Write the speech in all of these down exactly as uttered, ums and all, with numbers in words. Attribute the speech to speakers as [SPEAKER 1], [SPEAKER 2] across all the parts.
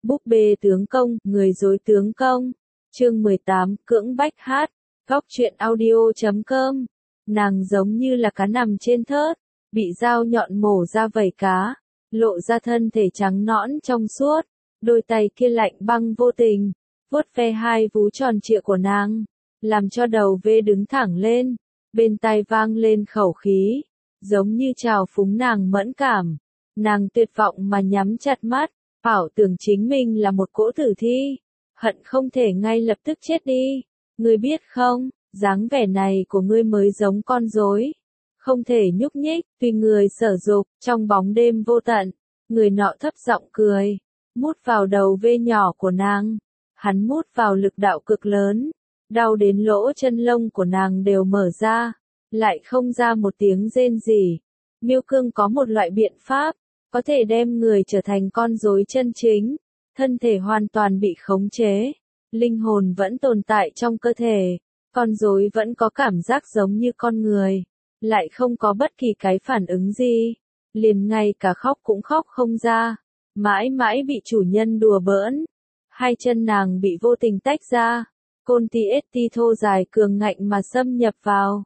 [SPEAKER 1] Búp bê tướng công, người dối tướng công. Chương mười tám, cưỡng bách hát. Góc truyện audio chấm com. Nàng giống như là cá nằm trên thớt, bị dao nhọn mổ ra vảy cá, lộ ra thân thể trắng nõn trong suốt, đôi tay kia lạnh băng vô tình, vuốt ve hai vú tròn trịa của nàng, làm cho đầu vê đứng thẳng lên, bên tai vang lên khẩu khí, giống như trào phúng nàng mẫn cảm. Nàng tuyệt vọng mà nhắm chặt mắt, ảo tưởng chính mình là một cỗ tử thi, hận không thể ngay lập tức chết đi. Ngươi biết không, dáng vẻ này của ngươi mới giống con rối, không thể nhúc nhích, tùy người sở dục. Trong bóng đêm vô tận, người nọ thấp giọng cười, mút vào đầu vê nhỏ của nàng. Hắn mút vào lực đạo cực lớn, đau đến lỗ chân lông của nàng đều mở ra, lại không ra một tiếng rên rỉ. Miêu Cương có một loại biện pháp, có thể đem người trở thành con rối chân chính, thân thể hoàn toàn bị khống chế, linh hồn vẫn tồn tại trong cơ thể, con rối vẫn có cảm giác giống như con người, lại không có bất kỳ cái phản ứng gì, liền ngay cả khóc cũng khóc không ra, mãi mãi bị chủ nhân đùa bỡn. Hai chân nàng bị vô tình tách ra, côn ti ết ti thô dài cường ngạnh mà xâm nhập vào.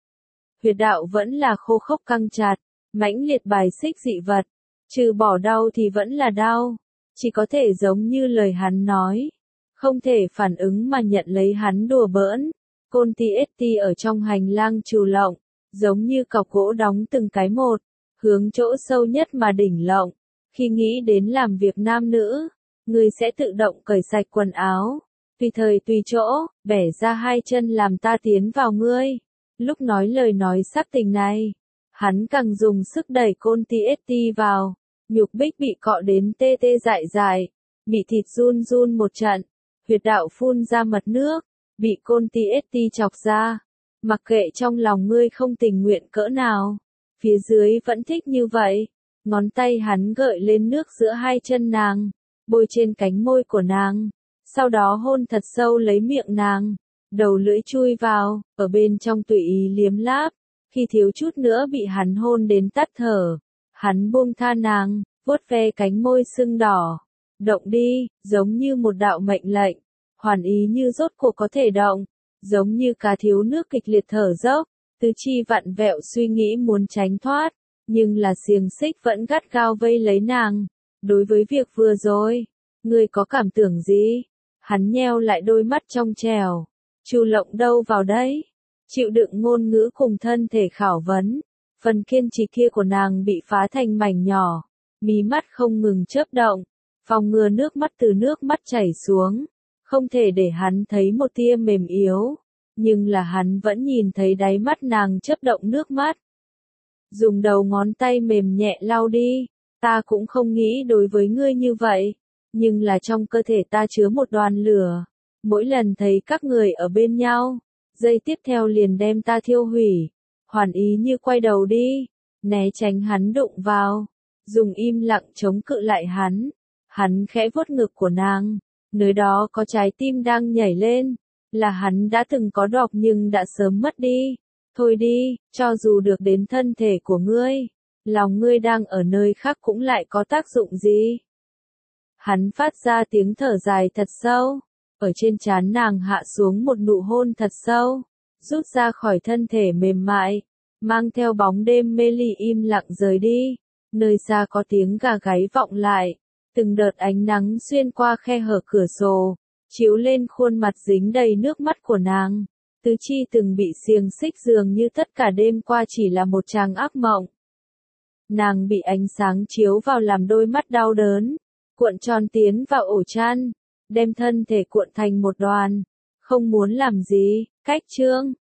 [SPEAKER 1] Huyệt đạo vẫn là khô khốc căng chặt, mãnh liệt bài xích dị vật, trừ bỏ đau thì vẫn là đau, chỉ có thể giống như lời hắn nói, không thể phản ứng mà nhận lấy hắn đùa bỡn. Côn ti ết ti ở trong hành lang trù lộng, giống như cọc gỗ đóng từng cái một, hướng chỗ sâu nhất mà đỉnh lộng. Khi nghĩ đến làm việc nam nữ, người sẽ tự động cởi sạch quần áo, tùy thời tùy chỗ, bẻ ra hai chân làm ta tiến vào ngươi. Lúc nói lời nói sắc tình này, hắn càng dùng sức đẩy côn ti ết ti vào, nhục bích bị cọ đến tê tê dại dại, bị thịt run run một trận, huyệt đạo phun ra mật nước, bị côn ti ết ti chọc ra. Mặc kệ trong lòng ngươi không tình nguyện cỡ nào, phía dưới vẫn thích như vậy. Ngón tay hắn gợi lên nước giữa hai chân nàng, bôi trên cánh môi của nàng, sau đó hôn thật sâu lấy miệng nàng, đầu lưỡi chui vào, ở bên trong tùy ý liếm láp. Khi thiếu chút nữa bị hắn hôn đến tắt thở, hắn buông tha nàng, vuốt ve cánh môi sưng đỏ. Động đi, giống như một đạo mệnh lệnh, hoàn ý như rốt cuộc có thể động, giống như cá thiếu nước kịch liệt thở dốc, tứ chi vặn vẹo suy nghĩ muốn tránh thoát, nhưng là xiềng xích vẫn gắt gao vây lấy nàng. Đối với việc vừa rồi, ngươi có cảm tưởng gì? Hắn nheo lại đôi mắt trong trèo, Chu Lộng đâu vào đấy? Chịu đựng ngôn ngữ cùng thân thể khảo vấn, phần kiên trì kia của nàng bị phá thành mảnh nhỏ, mí mắt không ngừng chớp động, phòng ngừa nước mắt từ nước mắt chảy xuống, không thể để hắn thấy một tia mềm yếu, nhưng là hắn vẫn nhìn thấy đáy mắt nàng chớp động nước mắt. Dùng đầu ngón tay mềm nhẹ lau đi, ta cũng không nghĩ đối với ngươi như vậy, nhưng là trong cơ thể ta chứa một đoàn lửa, mỗi lần thấy các người ở bên nhau, giây tiếp theo liền đem ta thiêu hủy. Hoàn ý như quay đầu đi, né tránh hắn đụng vào, dùng im lặng chống cự lại hắn. Hắn khẽ vuốt ngực của nàng, nơi đó có trái tim đang nhảy lên, là hắn đã từng có đọc nhưng đã sớm mất đi. Thôi đi, cho dù được đến thân thể của ngươi, lòng ngươi đang ở nơi khác cũng lại có tác dụng gì? Hắn phát ra tiếng thở dài thật sâu, ở trên trán nàng hạ xuống một nụ hôn thật sâu, rút ra khỏi thân thể mềm mại, mang theo bóng đêm mê ly im lặng rời đi. Nơi xa có tiếng gà gáy vọng lại, từng đợt ánh nắng xuyên qua khe hở cửa sổ, chiếu lên khuôn mặt dính đầy nước mắt của nàng. Tứ chi từng bị xiềng xích dường như tất cả đêm qua chỉ là một tràng ác mộng. Nàng bị ánh sáng chiếu vào làm đôi mắt đau đớn, cuộn tròn tiến vào ổ chăn, đem thân thể cuộn thành một đoàn, không muốn làm gì. Cách chương